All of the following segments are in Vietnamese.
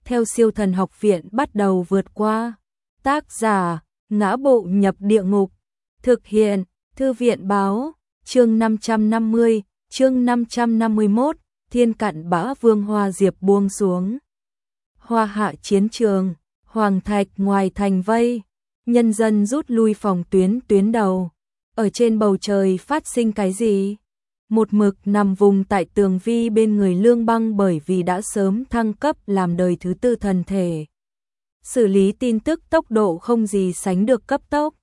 theo Siêu Thần Học Viện bắt đầu vượt qua. Tác giả: Ngã Bộ Nhập Địa Ngục. Thực hiện: Thư viện báo. Chương 550, chương 551, Thiên Cặn Bã Vương Hoa Diệp buông xuống. Hoa Hạ chiến trường, Hoàng Thạch ngoài thành vây, nhân dân rút lui phòng tuyến đầu. Ở trên bầu trời phát sinh cái gì? Một mực nằm vùng tại tường vi bên người Lương Băng, bởi vì đã sớm thăng cấp làm đời thứ 4 thần thể. Xử lý tin tức tốc độ không gì sánh được cấp tốc.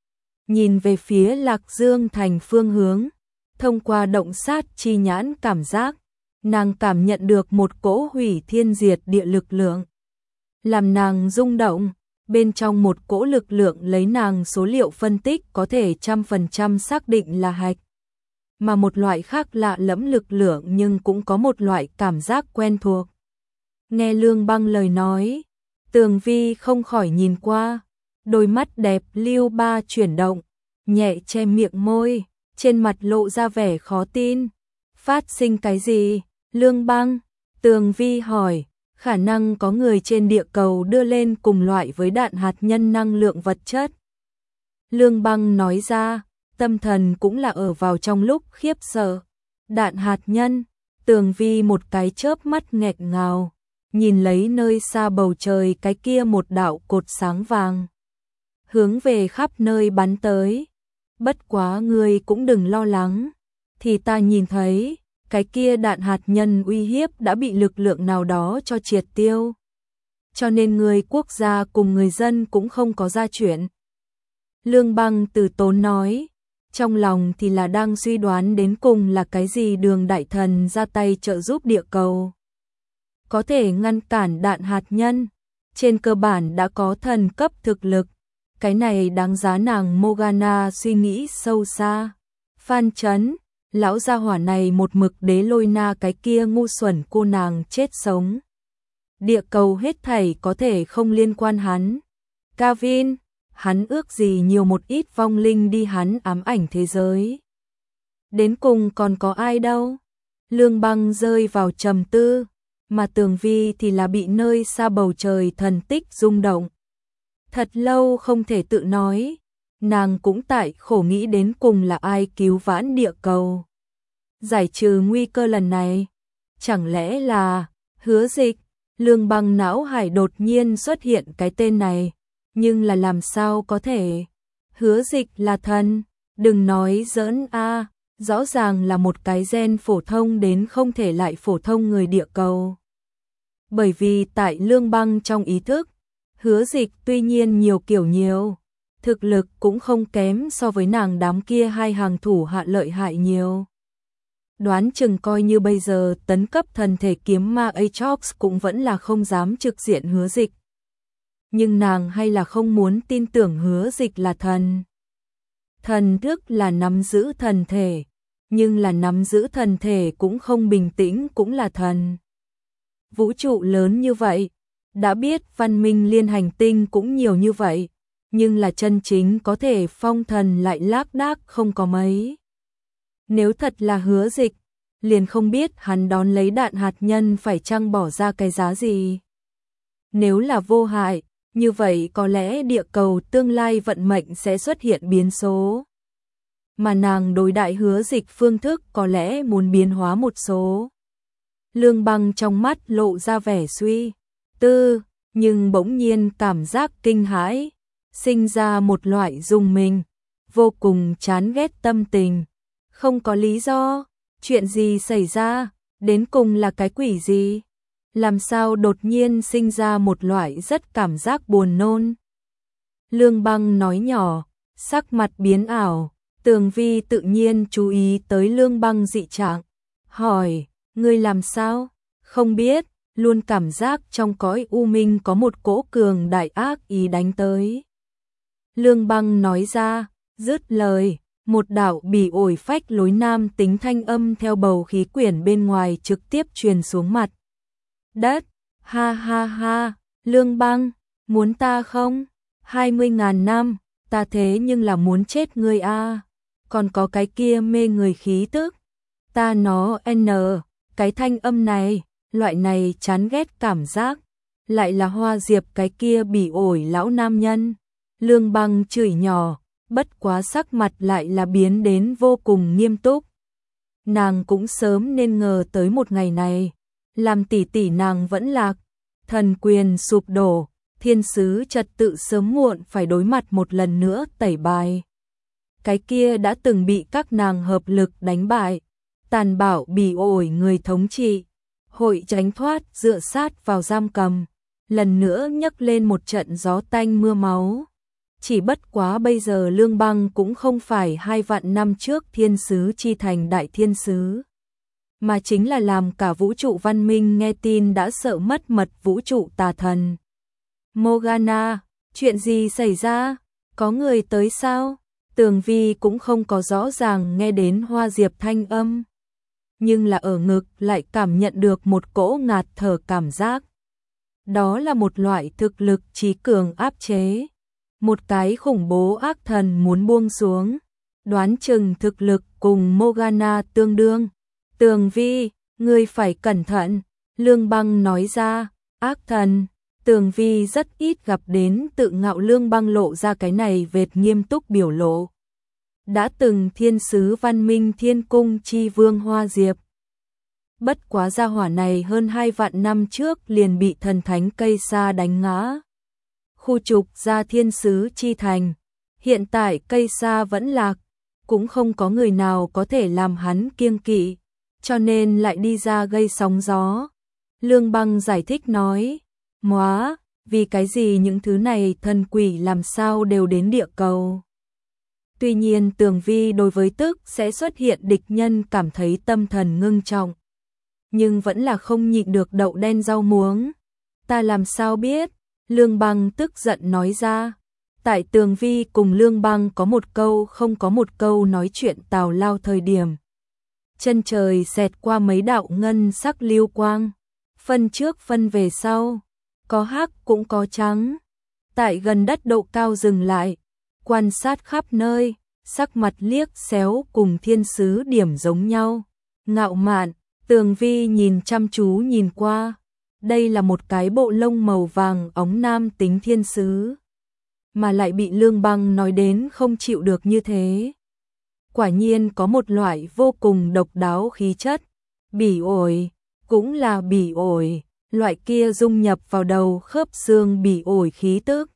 Nhìn về phía Lạc Dương thành phương hướng, thông qua động sát chi nhãn cảm giác, nàng cảm nhận được một cỗ hủy thiên diệt địa lực lượng. Làm nàng rung động, bên trong một cỗ lực lượng lấy nàng số liệu phân tích có thể 100% xác định là hạch. Mà một loại khác lạ lẫm lực lượng nhưng cũng có một loại cảm giác quen thuộc. Nghe Lương Băng lời nói, Tường Vi không khỏi nhìn qua, đôi mắt đẹp lưu ba chuyển động, nhẹ che miệng môi, trên mặt lộ ra vẻ khó tin. Phát sinh cái gì? Lương Băng, Tường Vi hỏi. Khả năng có người trên địa cầu đưa lên cùng loại với đạn hạt nhân năng lượng vật chất. Lương Băng nói ra, tâm thần cũng là ở vào trong lúc khiếp sợ. Đạn hạt nhân? Tường Vi một cái chớp mắt nghẹt ngào, nhìn lấy nơi xa bầu trời cái kia một đạo cột sáng vàng, hướng về khắp nơi bắn tới. Bất quá ngươi cũng đừng lo lắng, thì ta nhìn thấy cái kia đạn hạt nhân uy hiếp đã bị lực lượng nào đó cho triệt tiêu. Cho nên người quốc gia cùng người dân cũng không có ra chuyện. Lương Băng từ tốn nói, trong lòng thì là đang suy đoán đến cùng là cái gì Đường đại thần ra tay trợ giúp địa cầu. Có thể ngăn cản đạn hạt nhân, trên cơ bản đã có thần cấp thực lực. Cái này đáng giá nàng Morgana suy nghĩ sâu xa. Phan Chấn, lão gia hỏa này một mực đế lôi na cái kia ngu xuẩn cô nàng chết sống. Địa cầu hết thảy có thể không liên quan hắn. Kevin, hắn ước gì nhiều một ít vong linh đi hắn ám ảnh thế giới. Đến cùng còn có ai đâu? Lương Băng rơi vào trầm tư, mà Tường Vi thì là bị nơi xa bầu trời thần tích rung động. Thật lâu không thể tự nói, nàng cũng tại khổ nghĩ đến cùng là ai cứu vãn địa cầu, giải trừ nguy cơ lần này. Chẳng lẽ là Hứa Dịch? Lương Băng não hải đột nhiên xuất hiện cái tên này, nhưng là làm sao có thể? Hứa Dịch là thần? Đừng nói giỡn a, rõ ràng là một cái gen phổ thông đến không thể lại phổ thông người địa cầu. Bởi vì tại Lương Băng trong ý thức, Hứa Dịch tuy nhiên nhiều kiểu nhiều, thực lực cũng không kém so với nàng đám kia hai hàng thủ hạ lợi hại nhiều. Đoán chừng coi như bây giờ tấn cấp thần thể kiếm ma Aatrox cũng vẫn là không dám trực diện Hứa Dịch. Nhưng nàng hay là không muốn tin tưởng Hứa Dịch là thần. Thần thức là nắm giữ thần thể, nhưng là nắm giữ thần thể cũng không bình tĩnh cũng là thần. Vũ trụ lớn như vậy, đã biết văn minh liên hành tinh cũng nhiều như vậy, nhưng là chân chính có thể phong thần lại lác đác không có mấy. Nếu thật là Hứa Dịch, liền không biết hắn đón lấy đạn hạt nhân phải chăng bỏ ra cái giá gì. Nếu là vô hại, như vậy có lẽ địa cầu tương lai vận mệnh sẽ xuất hiện biến số. Mà nàng đối đại Hứa Dịch phương thức có lẽ muốn biến hóa một số. Lương Băng trong mắt lộ ra vẻ suy tư, nhưng bỗng nhiên cảm giác kinh hãi, sinh ra một loại rùng mình, vô cùng chán ghét tâm tình. Không có lý do, chuyện gì xảy ra, đến cùng là cái quỷ gì? Làm sao đột nhiên sinh ra một loại rất cảm giác buồn nôn? Lương Băng nói nhỏ, sắc mặt biến ảo. Tường Vi tự nhiên chú ý tới Lương Băng dị trạng, hỏi, ngươi làm sao? Không biết, luôn cảm giác trong cõi u minh có một cỗ cường đại ác ý đánh tới. Lương Băng nói ra, dứt lời, một đạo bỉ ổi phách lối nam tính thanh âm theo bầu khí quyển bên ngoài trực tiếp truyền xuống mặt đất. Ha ha ha, Lương Băng, muốn ta không? 20.000 năm, ta thế nhưng là muốn chết ngươi a. Còn có cái kia mê người khí tức, ta nó cái thanh âm này, loại này chán ghét cảm giác, lại là Hoa Diệp cái kia bỉ ổi lão nam nhân. Lương Băng chửi nhỏ, bất quá sắc mặt lại là biến đến vô cùng nghiêm túc. Nàng cũng sớm nên ngờ tới một ngày này, làm tỷ tỷ nàng vẫn lạc, thần quyền sụp đổ, thiên sứ trật tự sớm muộn phải đối mặt một lần nữa tẩy bài. Cái kia đã từng bị các nàng hợp lực đánh bại, tàn bạo bỉ ổi người thống trị, hội tránh thoát dựa sát vào giam cầm, lần nữa nhấc lên một trận gió tanh mưa máu. Chỉ bất quá bây giờ Lương Băng cũng không phải 2 vạn năm trước thiên sứ chi thành đại thiên sứ, mà chính là làm cả vũ trụ văn minh nghe tin đã sợ mất mật vũ trụ tà thần. Morgana, chuyện gì xảy ra? Có người tới sao? Tường Vi cũng không có rõ ràng nghe đến Hoa Diệp thanh âm, nhưng là ở ngực lại cảm nhận được một cỗ ngạt thở cảm giác. Đó là một loại thực lực trí cường áp chế. Một cái khủng bố ác thần muốn buông xuống, đoán chừng thực lực cùng Morgana tương đương. Tường Vi, ngươi phải cẩn thận, Lương Băng nói ra, ác thần. Tường Vi rất ít gặp đến tự ngạo Lương Băng lộ ra cái này vệt nghiêm túc biểu lộ. Đã từng thiên sứ văn minh thiên cung chi vương Hoa Diệp. Bất quá gia hỏa này hơn 2 vạn năm trước liền bị thần thánh cây sa đánh ngã. Khu trục ra thiên sứ chi thành, hiện tại cây sa vẫn lạc, cũng không có người nào có thể làm hắn kiêng kỵ, cho nên lại đi ra gây sóng gió. Lương Băng giải thích nói, móa, vì cái gì những thứ này thần quỷ làm sao đều đến địa cầu. Tuy nhiên Tường Vi đối với tức sẽ xuất hiện địch nhân cảm thấy tâm thần ngưng trọng, nhưng vẫn là không nhịn được đậu đen rau muống. Ta làm sao biết? Lương Băng tức giận nói ra. Tại Tường Vi cùng Lương Băng có một câu không có một câu nói chuyện tào lao thời điểm, chân trời xẹt qua mấy đạo ngân sắc lưu quang, phân trước phân về sau, có hắc cũng có trắng. Tại gần đất độ cao dừng lại, quan sát khắp nơi, sắc mặt liếc xéo cùng thiên sứ điểm giống nhau, ngạo mạn. Tường Vi nhìn chăm chú nhìn qua, đây là một cái bộ lông màu vàng óng nam tính thiên sứ, mà lại bị Lương Băng nói đến không chịu được như thế. Quả nhiên có một loại vô cùng độc đáo khí chất, bỉ ổi, cũng là bỉ ổi, loại kia dung nhập vào đầu khớp xương bỉ ổi khí tức.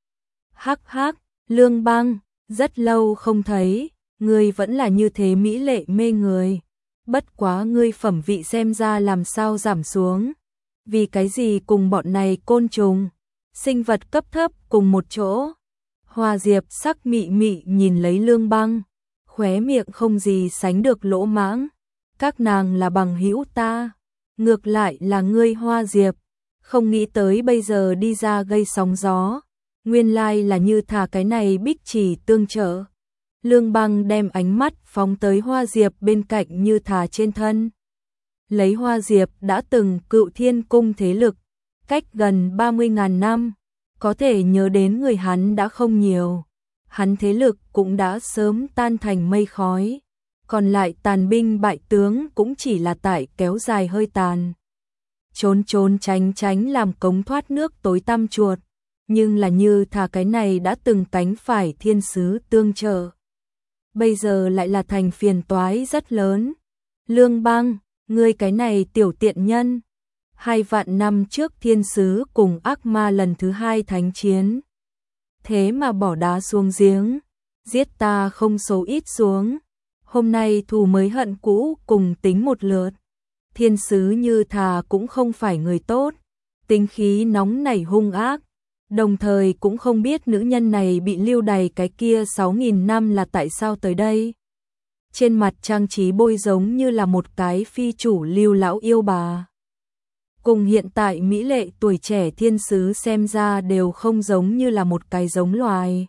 Hắc hắc, Lương Băng, rất lâu không thấy, ngươi vẫn là như thế mỹ lệ mê người. Bất quá ngươi phẩm vị xem ra làm sao giảm xuống. Vì cái gì cùng bọn này côn trùng, sinh vật cấp thấp cùng một chỗ? Hoa Diệp sắc mị mị nhìn lấy Lương Băng, khóe miệng không gì sánh được lỗ mãng. Các nàng là bằng hữu ta, ngược lại là ngươi Hoa Diệp, không nghĩ tới bây giờ đi ra gây sóng gió. Nguyên lai là như thả cái này bích chỉ tương trợ. Lương Băng đem ánh mắt phóng tới Hoa Diệp bên cạnh như thả trên thân. Lấy Hoa Diệp đã từng cựu thiên cung thế lực, cách gần 30.000 năm, có thể nhớ đến người hắn đã không nhiều. Hắn thế lực cũng đã sớm tan thành mây khói, còn lại tàn binh bại tướng cũng chỉ là tại kéo dài hơi tàn. Trốn trốn tránh tránh làm cống thoát nước tối tăm chuột, nhưng là như thả cái này đã từng cánh phải thiên sứ tương trợ. Bây giờ lại là thành phiền toái rất lớn. Lương Băng, ngươi cái này tiểu tiện nhân. 2 vạn năm trước thiên sứ cùng ác ma lần thứ 2 thánh chiến. Thế mà bỏ đá xuống giếng, giết ta không số ít xuống. Hôm nay thù mới hận cũ cùng tính một lượt. Thiên sứ như thà cũng không phải người tốt, tính khí nóng nảy hung ác. Đồng thời cũng không biết nữ nhân này bị lưu đày cái kia 6.000 năm là tại sao tới đây. Trên mặt trang trí bôi giống như là một cái phi chủ lưu lão yêu bà. Cùng hiện tại mỹ lệ tuổi trẻ thiên sứ xem ra đều không giống như là một cái giống loài.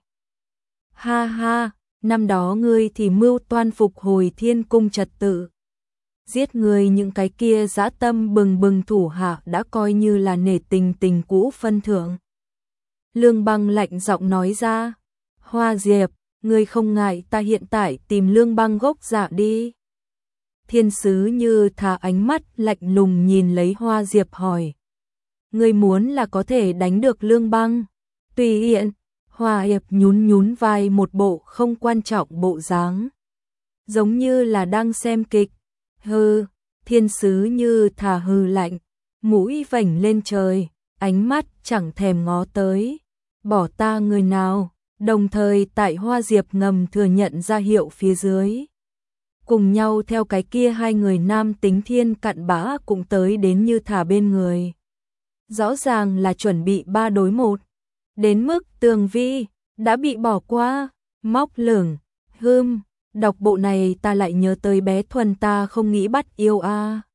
Ha ha, năm đó ngươi thì mưu toan phục hồi thiên cung trật tự. Giết người những cái kia dã tâm bừng bừng thủ hạ đã coi như là nể tình tình cũ phân thưởng. Lương Băng lạnh giọng nói ra, Hoa Diệp, ngươi không ngại ta hiện tại tìm Lương Băng gốc dạ đi. Thiên sứ như thả ánh mắt lạnh lùng nhìn lấy Hoa Diệp hỏi. Ngươi muốn là có thể đánh được Lương Băng. Tùy hiện, Hòa Hiệp nhún nhún vai một bộ không quan trọng bộ dáng. Giống như là đang xem kịch. Hừ, thiên sứ như thả hừ lạnh, mũi vểnh lên trời, ánh mắt chẳng thèm ngó tới. Bỏ ta người nào, đồng thời tại Hoa Diệp ngầm thừa nhận ra hiệu phía dưới. Cùng nhau theo cái kia hai người nam tính thiên cặn bã cũng tới đến như thả bên người. Rõ ràng là chuẩn bị 3 đối 1. Đến mức Tường Vi đã bị bỏ qua, móc lửng, đọc bộ này ta lại nhớ tới bé Thuần ta không nghĩ bắt yêu a.